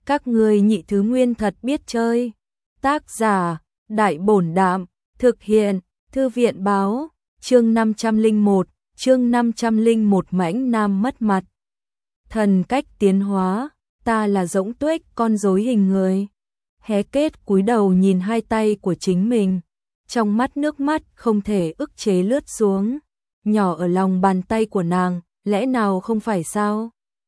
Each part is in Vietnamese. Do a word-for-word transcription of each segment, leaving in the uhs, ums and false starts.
Các ngươi nhị thứ nguyên thật biết chơi. Tác giả, Đại Bổn Đạm, thực hiện, Thư viện Báo, chương năm trăm lẻ một, chương năm trăm lẻ một mãnh nam mất mặt. Thần cách tiến hóa, ta là Rỗng Tuếch con rối hình người. Hé Kết cúi đầu nhìn hai tay của chính mình, trong mắt nước mắt không thể ức chế lướt xuống, nhỏ ở lòng bàn tay của nàng, lẽ nào không phải sao?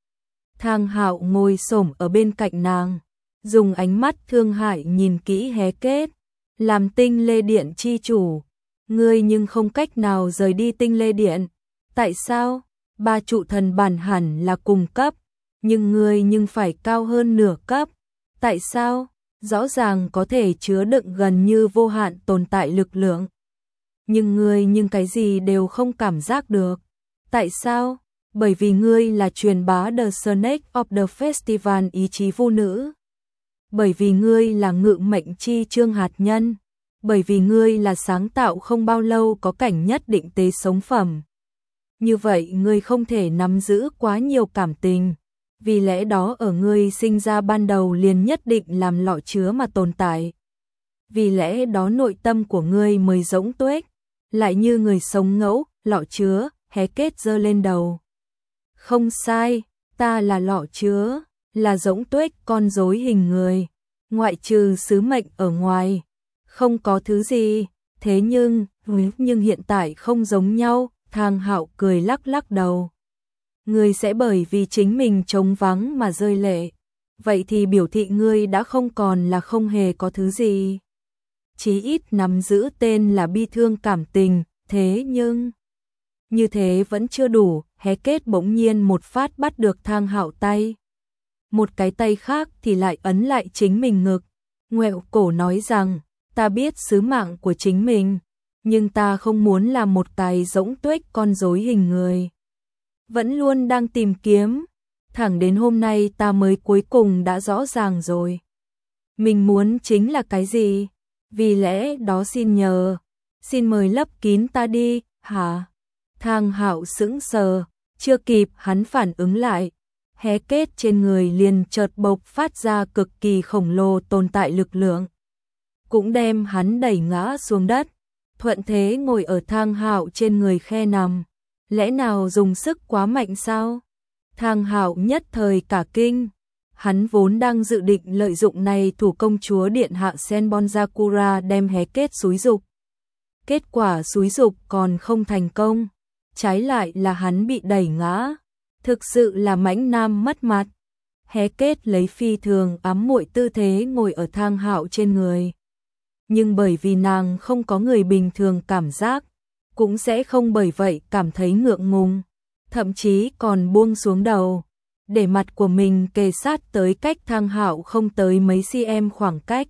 Thang Hạo ngồi xổm ở bên cạnh nàng, dùng ánh mắt thương hại nhìn kỹ Hé Kết, làm Tinh Lê Điện chi chủ, ngươi nhưng không cách nào rời đi Tinh Lê Điện. Tại sao? Ba trụ thần bản hẳn là cùng cấp, nhưng ngươi nhưng phải cao hơn nửa cấp. Tại sao? Rõ ràng có thể chứa đựng gần như vô hạn tồn tại lực lượng. Nhưng ngươi nhưng cái gì đều không cảm giác được. Tại sao? Bởi vì ngươi là truyền bá The Snake of the Festival ý chí vô nữ. Bởi vì ngươi là ngự mệnh chi chương hạt nhân. Bởi vì ngươi là sáng tạo không bao lâu có cảnh nhất định tế sống phẩm. Như vậy ngươi không thể nắm giữ quá nhiều cảm tình. Vì lẽ đó ở ngươi sinh ra ban đầu liền nhất định làm lọ chứa mà tồn tại. Vì lẽ đó nội tâm của ngươi mới Rỗng Tuếch, lại như người sống ngẫu, lọ chứa. Hé Kết giơ lên đầu. Không sai, ta là lọ chứa, là Rỗng Tuếch con rối hình người, ngoại trừ sứ mệnh ở ngoài, không có thứ gì. Thế nhưng, nhưng hiện tại không giống nhau. Thang Hạo cười lắc lắc đầu. Ngươi sẽ bởi vì chính mình trống vắng mà rơi lệ. Vậy thì biểu thị ngươi đã không còn là không hề có thứ gì. Chí ít nắm giữ tên là bi thương cảm tình, thế nhưng... Như thế vẫn chưa đủ. Hé Kết bỗng nhiên một phát bắt được Thang Hạo tay. Một cái tay khác thì lại ấn lại chính mình ngực. Ngoẹo cổ nói rằng, ta biết sứ mạng của chính mình, nhưng ta không muốn làm một cái Rỗng Tuếch con rối hình người. Vẫn luôn đang tìm kiếm, thẳng đến hôm nay ta mới cuối cùng đã rõ ràng rồi. Mình muốn chính là cái gì? Vì lẽ đó xin nhờ, xin mời lấp kín ta đi, hả? Thang Hạo sững sờ, chưa kịp hắn phản ứng lại, Hé Kết trên người liền chợt bộc phát ra cực kỳ khổng lồ tồn tại lực lượng, cũng đem hắn đẩy ngã xuống đất, thuận thế ngồi ở Thang Hạo trên người khe nằm. Lẽ nào dùng sức quá mạnh sao? Thang Hạo nhất thời cả kinh, hắn vốn đang dự định lợi dụng này thủ công chúa điện hạ Senbonzakura đem Hé Kết xúi dục. Kết quả xúi dục còn không thành công, trái lại là hắn bị đẩy ngã, thực sự là mãnh nam mất mặt. Hé Kết lấy phi thường ám muội tư thế ngồi ở Thang Hạo trên người. Nhưng bởi vì nàng không có người bình thường cảm giác, cũng sẽ không bởi vậy cảm thấy ngượng ngùng, thậm chí còn buông xuống đầu, để mặt của mình kề sát tới cách Thang Hạo không tới mấy cm khoảng cách.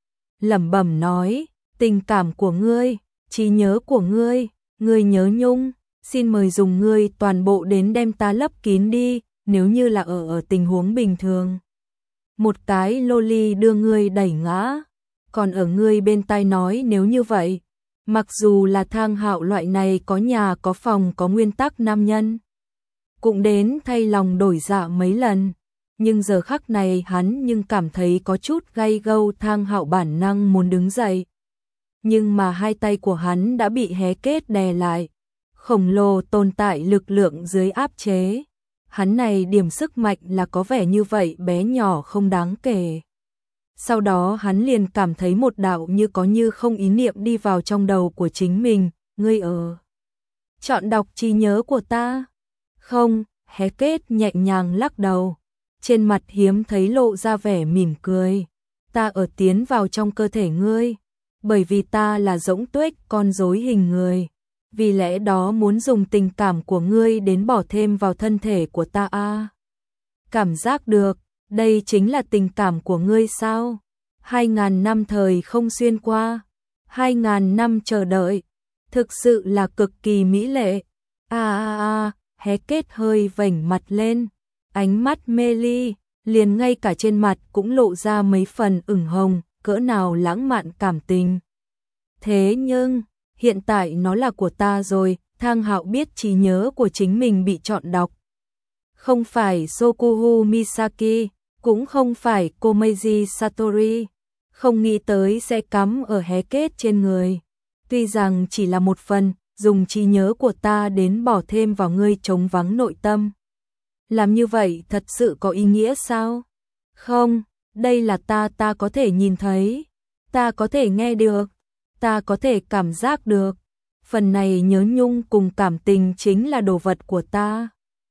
Lẩm bẩm nói, tình cảm của ngươi, trí nhớ của ngươi, ngươi nhớ nhung, xin mời dùng ngươi toàn bộ đến đem ta lấp kín đi. Nếu như là ở ở tình huống bình thường, một cái loli đưa ngươi đẩy ngã, còn ở ngươi bên tai nói nếu như vậy, mặc dù là Thang Hạo loại này có nhà có phòng có nguyên tắc nam nhân, cũng đến thay lòng đổi dạ mấy lần. Nhưng giờ khắc này hắn nhưng cảm thấy có chút gay gâu. Thang Hạo bản năng muốn đứng dậy, nhưng mà hai tay của hắn đã bị Hé Kết đè lại, khổng lồ tồn tại lực lượng dưới áp chế. Hắn này điểm sức mạnh là có vẻ như vậy bé nhỏ không đáng kể. Sau đó hắn liền cảm thấy một đạo như có như không ý niệm đi vào trong đầu của chính mình. Ngươi ở chọn đọc trí nhớ của ta? Không. Hé Kết nhẹ nhàng lắc đầu, trên mặt hiếm thấy lộ ra vẻ mỉm cười. Ta ở tiến vào trong cơ thể ngươi, bởi vì ta là Rỗng Tuếch con rối hình người, vì lẽ đó muốn dùng tình cảm của ngươi đến bỏ thêm vào thân thể của ta. A, à, cảm giác được, đây chính là tình cảm của ngươi sao? Hai ngàn năm thời không xuyên qua, hai ngàn năm chờ đợi, thực sự là cực kỳ mỹ lệ. A a a, Hé Kết hơi vểnh mặt lên, ánh mắt mê ly, liền ngay cả trên mặt cũng lộ ra mấy phần ửng hồng, cỡ nào lãng mạn cảm tình. Thế nhưng, hiện tại nó là của ta rồi. Thang Hạo biết trí nhớ của chính mình bị chọn đọc. Không phải Sokuhu Misaki, Cũng không phải Komeiji Satori, không nghĩ tới sẽ cắm ở hé kết trên người. Tuy rằng chỉ là một phần, dùng trí nhớ của ta đến bỏ thêm vào ngươi trống vắng nội tâm. Làm như vậy thật sự có ý nghĩa sao? Không, đây là ta ta có thể nhìn thấy, ta có thể nghe được, ta có thể cảm giác được. Phần này nhớ nhung cùng cảm tình chính là đồ vật của ta.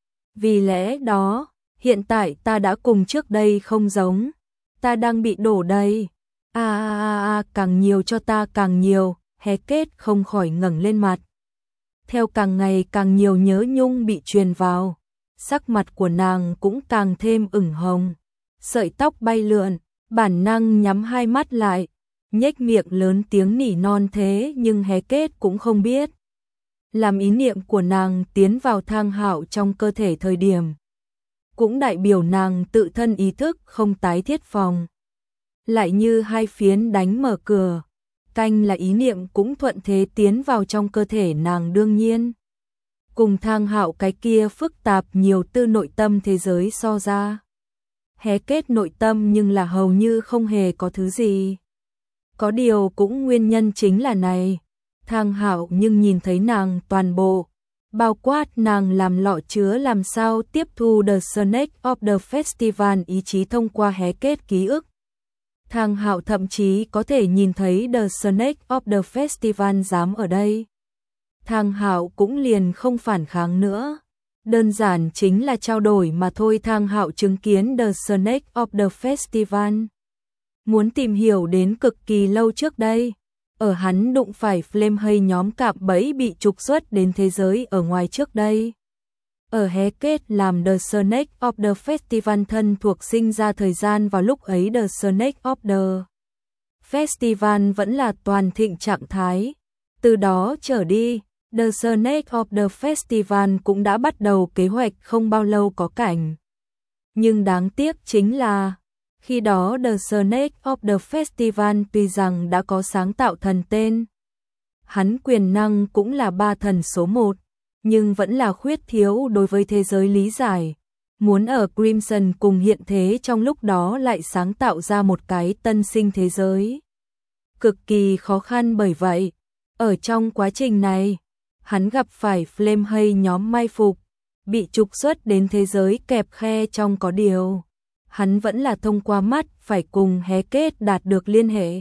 Vì lẽ đó, hiện tại ta đã cùng trước đây không giống. Ta đang bị đổ đầy. A a a a càng nhiều cho ta càng nhiều, hé kết không khỏi ngẩng lên mặt. Theo càng ngày càng nhiều nhớ nhung bị truyền vào, sắc mặt của nàng cũng càng thêm ửng hồng. Sợi tóc bay lượn, bản năng nhắm hai mắt lại, nhếch miệng lớn tiếng nỉ non thế nhưng hé kết cũng không biết. Làm ý niệm của nàng tiến vào Thang Hạo trong cơ thể thời điểm, cũng đại biểu nàng tự thân ý thức không tái thiết phòng. Lại như hai phiến đánh mở cửa, canh là ý niệm cũng thuận thế tiến vào trong cơ thể nàng đương nhiên. Cùng Thang Hạo cái kia phức tạp nhiều tư nội tâm thế giới so ra. Hé kết nội tâm nhưng là hầu như không hề có thứ gì. Có điều cũng nguyên nhân chính là này. Thang Hạo nhưng nhìn thấy nàng toàn bộ, bao quát nàng làm lọ chứa làm sao tiếp thu The Snake of the Festival ý chí thông qua hé kết ký ức. Thang Hạo thậm chí có thể nhìn thấy The Snake of the Festival dám ở đây. Thang Hạo cũng liền không phản kháng nữa. Đơn giản chính là trao đổi mà thôi. Thang Hạo chứng kiến The Snake of the Festival. Muốn tìm hiểu đến cực kỳ lâu trước đây. Ở hắn đụng phải Flame hay nhóm cạm bẫy bị trục xuất đến thế giới ở ngoài trước đây. Ở hé kết làm The Snake of the Festival thân thuộc sinh ra thời gian vào lúc ấy The Snake of the Festival vẫn là toàn thịnh trạng thái. Từ đó trở đi, The Snake of the Festival cũng đã bắt đầu kế hoạch không bao lâu có cảnh. Nhưng đáng tiếc chính là, khi đó The Snake of the Festival tuy rằng đã có sáng tạo thần tên, hắn quyền năng cũng là ba thần số một, nhưng vẫn là khuyết thiếu đối với thế giới lý giải. Muốn ở Crimson cùng hiện thế trong lúc đó lại sáng tạo ra một cái tân sinh thế giới. Cực kỳ khó khăn bởi vậy, ở trong quá trình này, hắn gặp phải Flame hay nhóm mai phục, bị trục xuất đến thế giới kẹp khe trong có điều. Hắn vẫn là thông qua mắt phải cùng hé kết đạt được liên hệ.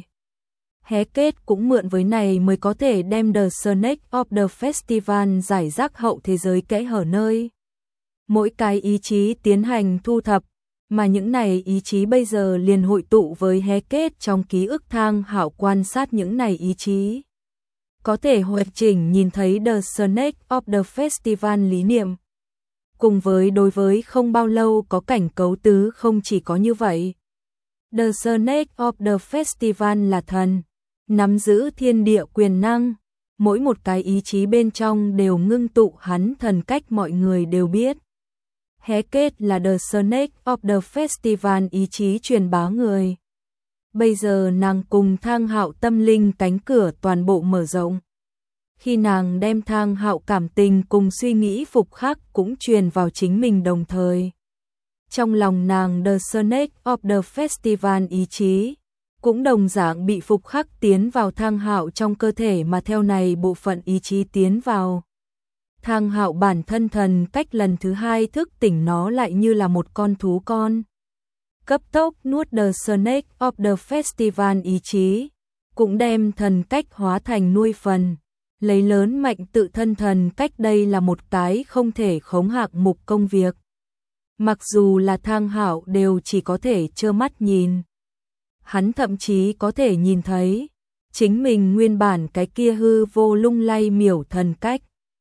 Hé kết cũng mượn với này mới có thể đem The Snake of the Festival giải rác hậu thế giới kẽ hở nơi. Mỗi cái ý chí tiến hành thu thập, mà những này ý chí bây giờ liền hội tụ với hé kết trong ký ức. Thang Hạo quan sát những này ý chí. Có thể hoàn chỉnh nhìn thấy The Snake of the Festival lý niệm. Cùng với đối với không bao lâu có cảnh cấu tứ không chỉ có như vậy. The Snake of the Festival là thần, nắm giữ thiên địa quyền năng, mỗi một cái ý chí bên trong đều ngưng tụ hắn thần cách mọi người đều biết. Hé kết là The Snake of the Festival ý chí truyền bá người. Bây giờ nàng cùng Thang Hạo tâm linh cánh cửa toàn bộ mở rộng. Khi nàng đem Thang Hạo cảm tình cùng suy nghĩ phục khắc cũng truyền vào chính mình đồng thời. Trong lòng nàng The Snake of the Festival ý chí cũng đồng dạng bị phục khắc tiến vào Thang Hạo trong cơ thể, mà theo này bộ phận ý chí tiến vào. Thang Hạo bản thân thần cách lần thứ hai thức tỉnh, nó lại như là một con thú con. Cấp tốc nuốt The Snake of the Festival ý chí, cũng đem thần cách hóa thành nuôi phần. Lấy lớn mạnh tự thân thần cách, đây là một cái không thể khống hạng mục công việc. Mặc dù là Thang Hạo đều chỉ có thể trơ mắt nhìn. Hắn thậm chí có thể nhìn thấy chính mình nguyên bản cái kia hư vô lung lay miểu thần cách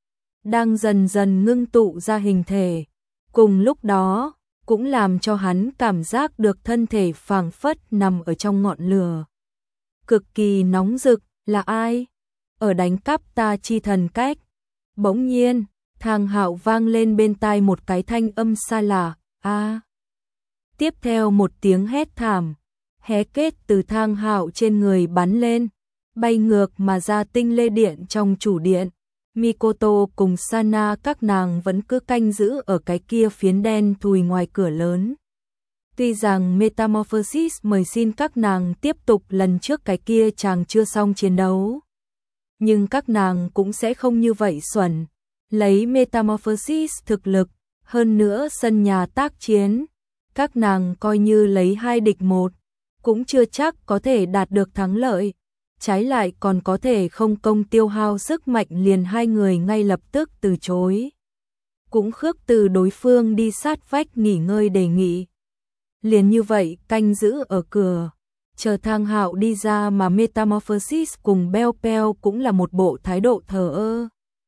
đang dần dần ngưng tụ ra hình thể. Cùng lúc đó, cũng làm cho hắn cảm giác được thân thể phảng phất nằm ở trong ngọn lửa. Cực kỳ nóng rực, là ai? Ở đánh cắp ta chi thần cách. Bỗng nhiên, Thang Hạo vang lên bên tai một cái thanh âm xa lạ, a. Tiếp theo một tiếng hét thảm, hé kết từ Thang Hạo trên người bắn lên, bay ngược mà ra tinh lê điện trong chủ điện. Mikoto cùng Sana các nàng vẫn cứ canh giữ ở cái kia phiến đen thùi ngoài cửa lớn. Tuy rằng Metamorphosis mời xin các nàng tiếp tục lần trước cái kia chàng chưa xong chiến đấu, nhưng các nàng cũng sẽ không như vậy xuẩn, lấy Metamorphosis thực lực, hơn nữa sân nhà tác chiến, các nàng coi như lấy hai địch một, cũng chưa chắc có thể đạt được thắng lợi, trái lại còn có thể không công tiêu hao sức mạnh liền hai người ngay lập tức từ chối. Cũng khước từ đối phương đi sát vách nghỉ ngơi đề nghị. Liền như vậy canh giữ ở cửa, chờ Thang Hạo đi ra mà Metamorphosis cùng Bell Bell cũng là một bộ thái độ thờ ơ.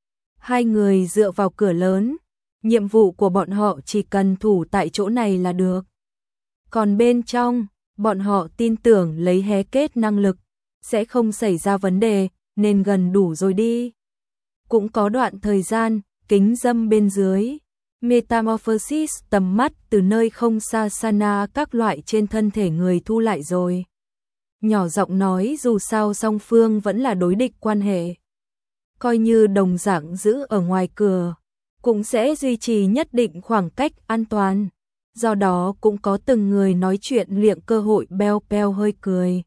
Hai người dựa vào cửa lớn, nhiệm vụ của bọn họ chỉ cần thủ tại chỗ này là được. Còn bên trong, bọn họ tin tưởng lấy hé kết năng lực, sẽ không xảy ra vấn đề, nên gần đủ rồi đi. Cũng có đoạn thời gian, kính dâm bên dưới, Metamorphosis tầm mắt từ nơi không xa Sana các loại trên thân thể người thu lại rồi. Nhỏ giọng nói dù sao song phương vẫn là đối địch quan hệ. Coi như đồng dạng giữ ở ngoài cửa, cũng sẽ duy trì nhất định khoảng cách an toàn. Do đó cũng có từng người nói chuyện liệng cơ hội. Bell Bell hơi cười.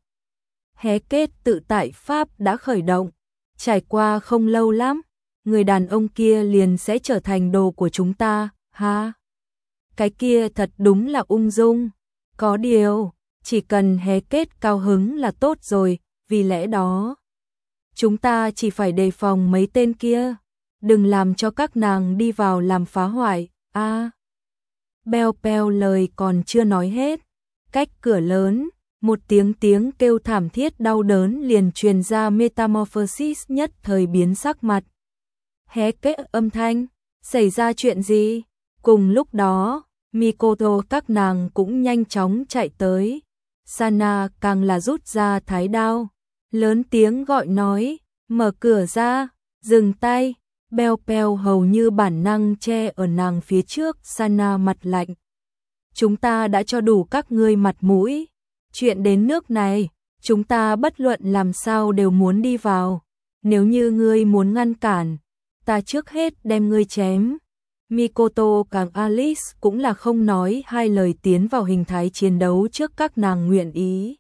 Hé kết tự tại Pháp đã khởi động, trải qua không lâu lắm, người đàn ông kia liền sẽ trở thành đồ của chúng ta, ha. Cái kia thật đúng là ung dung, có điều, chỉ cần hé kết cao hứng là tốt rồi, vì lẽ đó. Chúng ta chỉ phải đề phòng mấy tên kia, đừng làm cho các nàng đi vào làm phá hoại, a. À. Bell Bell lời còn chưa nói hết, cách cửa lớn, một tiếng tiếng kêu thảm thiết đau đớn liền truyền ra. Metamorphosis nhất thời biến sắc mặt. Hé kết âm thanh, xảy ra chuyện gì? Cùng lúc đó, Mikoto các nàng cũng nhanh chóng chạy tới. Sana càng là rút ra thái đao, lớn tiếng gọi nói, mở cửa ra, dừng tay. Bell Bell hầu như bản năng che ở nàng phía trước. Sana mặt lạnh. Chúng ta đã cho đủ các ngươi mặt mũi. Chuyện đến nước này, chúng ta bất luận làm sao đều muốn đi vào. Nếu như ngươi muốn ngăn cản, ta trước hết đem ngươi chém. Mikoto càng Alice cũng là không nói hai lời tiến vào hình thái chiến đấu trước các nàng nguyện ý.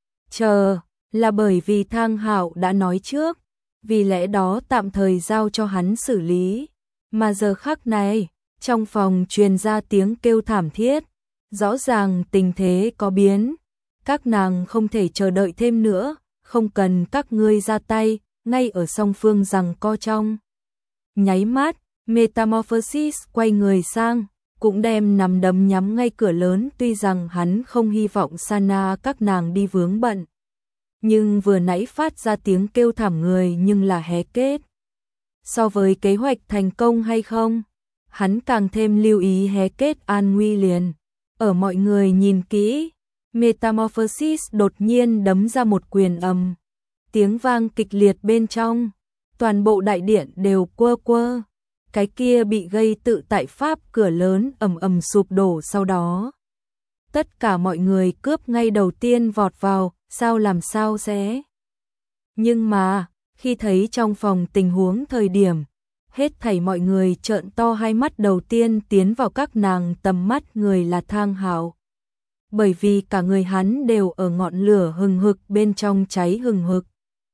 Chờ, là bởi vì Thang Hạo đã nói trước, vì lẽ đó tạm thời giao cho hắn xử lý. Mà giờ khắc này, trong phòng truyền ra tiếng kêu thảm thiết, rõ ràng tình thế có biến. Các nàng không thể chờ đợi thêm nữa, không cần các ngươi ra tay, ngay ở song phương rằng co trong. Nháy mắt, Metamorphosis quay người sang, cũng đem nắm đấm nhắm ngay cửa lớn. Tuy rằng hắn không hy vọng Sana các nàng đi vướng bận, nhưng vừa nãy phát ra tiếng kêu thảm người nhưng là hé kết. So với kế hoạch thành công hay không, hắn càng thêm lưu ý hé kết an nguy liền. Ở mọi người nhìn kỹ, Metamorphosis đột nhiên đấm ra một quyền ầm, tiếng vang kịch liệt bên trong, toàn bộ đại điện đều quơ quơ. Cái kia bị gây tự tại Pháp cửa lớn ầm ầm sụp đổ. Sau đó, tất cả mọi người cướp ngay đầu tiên vọt vào, sao làm sao sẽ. Nhưng mà, khi thấy trong phòng tình huống thời điểm, hết thảy mọi người trợn to hai mắt. Đầu tiên tiến vào các nàng tầm mắt người là Thang Hạo. Bởi vì cả người hắn đều ở ngọn lửa hừng hực bên trong cháy hừng hực.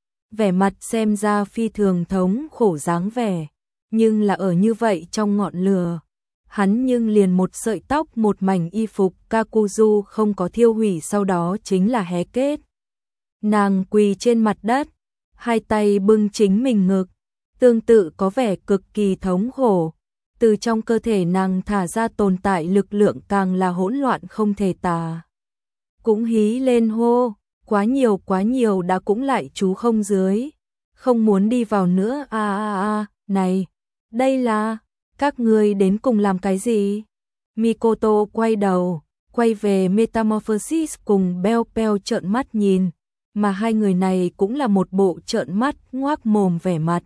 Vẻ mặt xem ra phi thường thống khổ dáng vẻ, nhưng là ở như vậy trong ngọn lửa, hắn nhưng liền một sợi tóc một mảnh y phục Kakuzu không có thiêu hủy. Sau đó chính là hé kết. Nàng quỳ trên mặt đất, hai tay bưng chính mình ngực, tương tự có vẻ cực kỳ thống khổ. Từ trong cơ thể nàng thả ra tồn tại lực lượng càng là hỗn loạn không thể tả. Cũng hí lên hô, quá nhiều quá nhiều đã cũng lại chú không dưới, không muốn đi vào nữa. A a a, này, đây là, các ngươi đến cùng làm cái gì? Mikoto quay đầu, quay về Metamorphosis cùng Bell Bell trợn mắt nhìn, mà hai người này cũng là một bộ trợn mắt ngoác mồm vẻ mặt.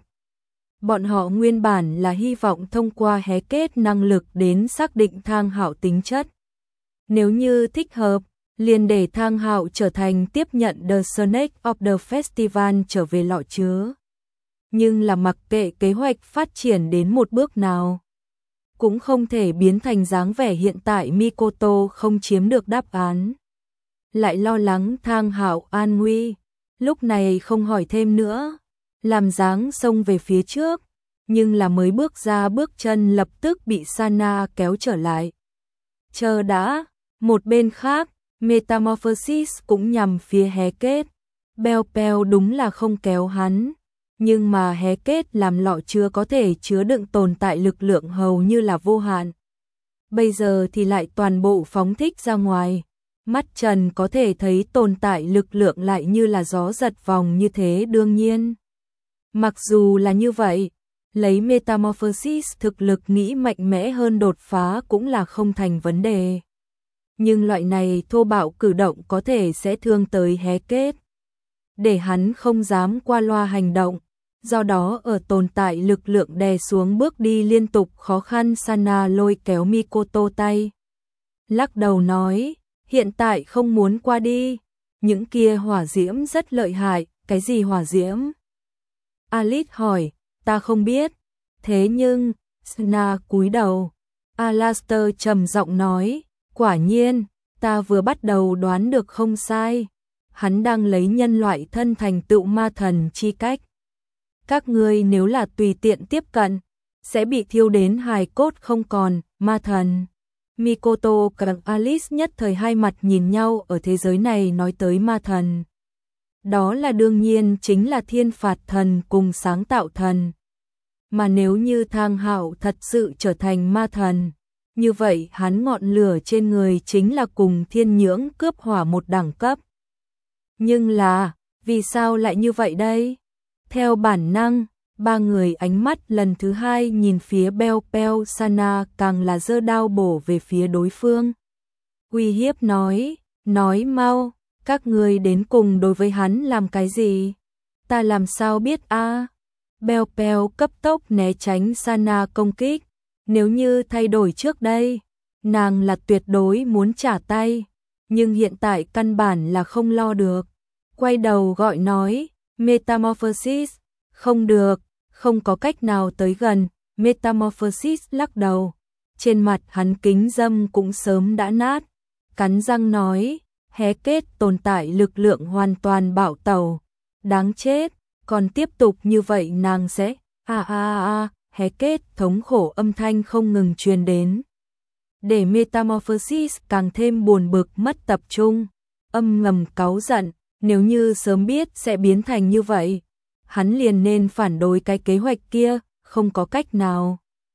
Bọn họ nguyên bản là hy vọng thông qua hé kết năng lực đến xác định Thang Hạo tính chất. Nếu như thích hợp, liền để Thang Hạo trở thành tiếp nhận The Snake of the Festival trở về lọ chứa. Nhưng là mặc kệ kế hoạch phát triển đến một bước nào, cũng không thể biến thành dáng vẻ hiện tại. Mikoto không chiếm được đáp án, lại lo lắng Thang Hạo an nguy, lúc này không hỏi thêm nữa, làm dáng xông về phía trước, nhưng là mới bước ra bước chân lập tức bị Sana kéo trở lại. Chờ đã, một bên khác, Metamorphosis cũng nhằm phía Hé Kết. Beo Beo đúng là không kéo hắn, nhưng mà Hé Kết làm lọ chứa có thể chứa đựng tồn tại lực lượng hầu như là vô hạn. Bây giờ thì lại toàn bộ phóng thích ra ngoài. Mắt Trần có thể thấy tồn tại lực lượng lại như là gió giật vòng như thế. Đương nhiên, mặc dù là như vậy, lấy Metamorphosis thực lực nghĩ mạnh mẽ hơn đột phá cũng là không thành vấn đề. Nhưng loại này thô bạo cử động có thể sẽ thương tới Hé Kết, để hắn không dám qua loa hành động, do đó ở tồn tại lực lượng đè xuống bước đi liên tục khó khăn. Sana lôi kéo Mikoto tay, lắc đầu nói, hiện tại không muốn qua đi, những kia hỏa diễm rất lợi hại. Cái gì hỏa diễm? Alice hỏi, ta không biết, thế nhưng, Sana cúi đầu. Alastair trầm giọng nói, quả nhiên, ta vừa bắt đầu đoán được không sai, hắn đang lấy nhân loại thân thành tựu ma thần chi cách. Các ngươi nếu là tùy tiện tiếp cận, sẽ bị thiêu đến hài cốt không còn. Ma thần. Mikoto và Alice nhất thời hai mặt nhìn nhau. Ở thế giới này nói tới ma thần, đó là đương nhiên chính là thiên phạt thần cùng sáng tạo thần. Mà nếu như Thang Hạo thật sự trở thành ma thần, như vậy hắn ngọn lửa trên người chính là cùng thiên nhưỡng cướp hỏa một đẳng cấp. Nhưng là, vì sao lại như vậy đây? Theo bản năng, ba người ánh mắt lần thứ hai nhìn phía Beo Beo. Sana càng là giơ đao bổ về phía đối phương. Uy hiếp nói, nói mau, các người đến cùng đối với hắn làm cái gì? Ta làm sao biết a? À? Beo Beo cấp tốc né tránh Sana công kích. Nếu như thay đổi trước đây, nàng là tuyệt đối muốn trả tay, nhưng hiện tại căn bản là không lo được. Quay đầu gọi nói, Metamorphosis, không được, không có cách nào tới gần. Metamorphosis lắc đầu, trên mặt hắn kính dâm cũng sớm đã nát, cắn răng nói, Hé Kết tồn tại lực lượng hoàn toàn bạo tẩu, đáng chết, còn tiếp tục như vậy nàng sẽ, a a a, Hé Kết thống khổ âm thanh không ngừng truyền đến, để Metamorphosis càng thêm buồn bực mất tập trung, âm ngầm cáu giận, nếu như sớm biết sẽ biến thành như vậy, hắn liền nên phản đối cái kế hoạch kia, không có cách nào.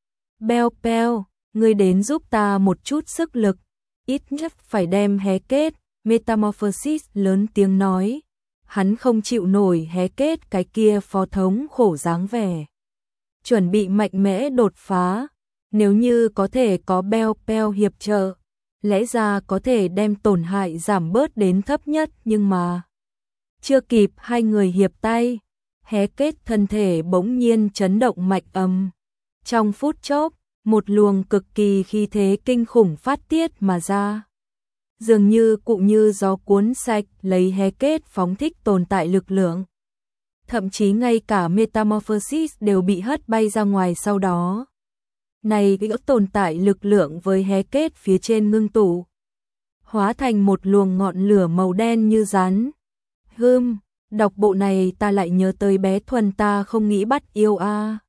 Beo Beo, ngươi đến giúp ta một chút sức lực, ít nhất phải đem Hé Kết. Metamorphosis lớn tiếng nói, hắn không chịu nổi Hé Kết cái kia phó thống khổ dáng vẻ, chuẩn bị mạnh mẽ đột phá, nếu như có thể có Beo Beo hiệp trợ, lẽ ra có thể đem tổn hại giảm bớt đến thấp nhất, nhưng mà chưa kịp hai người hiệp tay, Hé Kết thân thể bỗng nhiên chấn động mạnh ầm. Trong phút chốc, một luồng cực kỳ khí thế kinh khủng phát tiết mà ra. Dường như cụ như gió cuốn sạch lấy Hé Kết phóng thích tồn tại lực lượng. Thậm chí ngay cả Metamorphosis đều bị hất bay ra ngoài sau đó. Này cái tồn tại lực lượng với Hé Kết phía trên ngưng tụ, hóa thành một luồng ngọn lửa màu đen như rắn. Hừm, đọc bộ này ta lại nhớ tới bé Thuần ta không nghĩ bắt yêu a. À.